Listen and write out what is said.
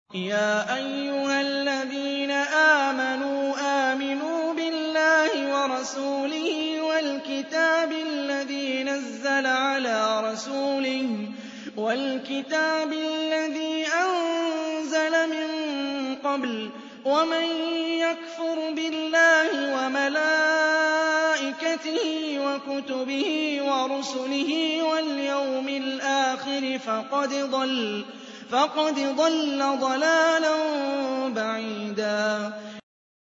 يَا أَيُّهَا الَّذِينَ آمَنُوا آمِنُوا بِاللَّهِ وَرَسُولِهِ وَالْكِتَابِ الَّذِي نَزَّلَ عَلَىٰ رَسُولِهِ وَالْكِتَابِ الَّذِي أَنزَلَ مِن قَبْلُ ۚ وَمَن يَكْفُرْ بِاللَّهِ وَمَلَائِكَتِهِ وَكُتُبِهِ وَرُسُلِهِ وَالْيَوْمِ الْآخِرِ فَقَدْ ضَلَّ ضَلَالًا بَعِيدًا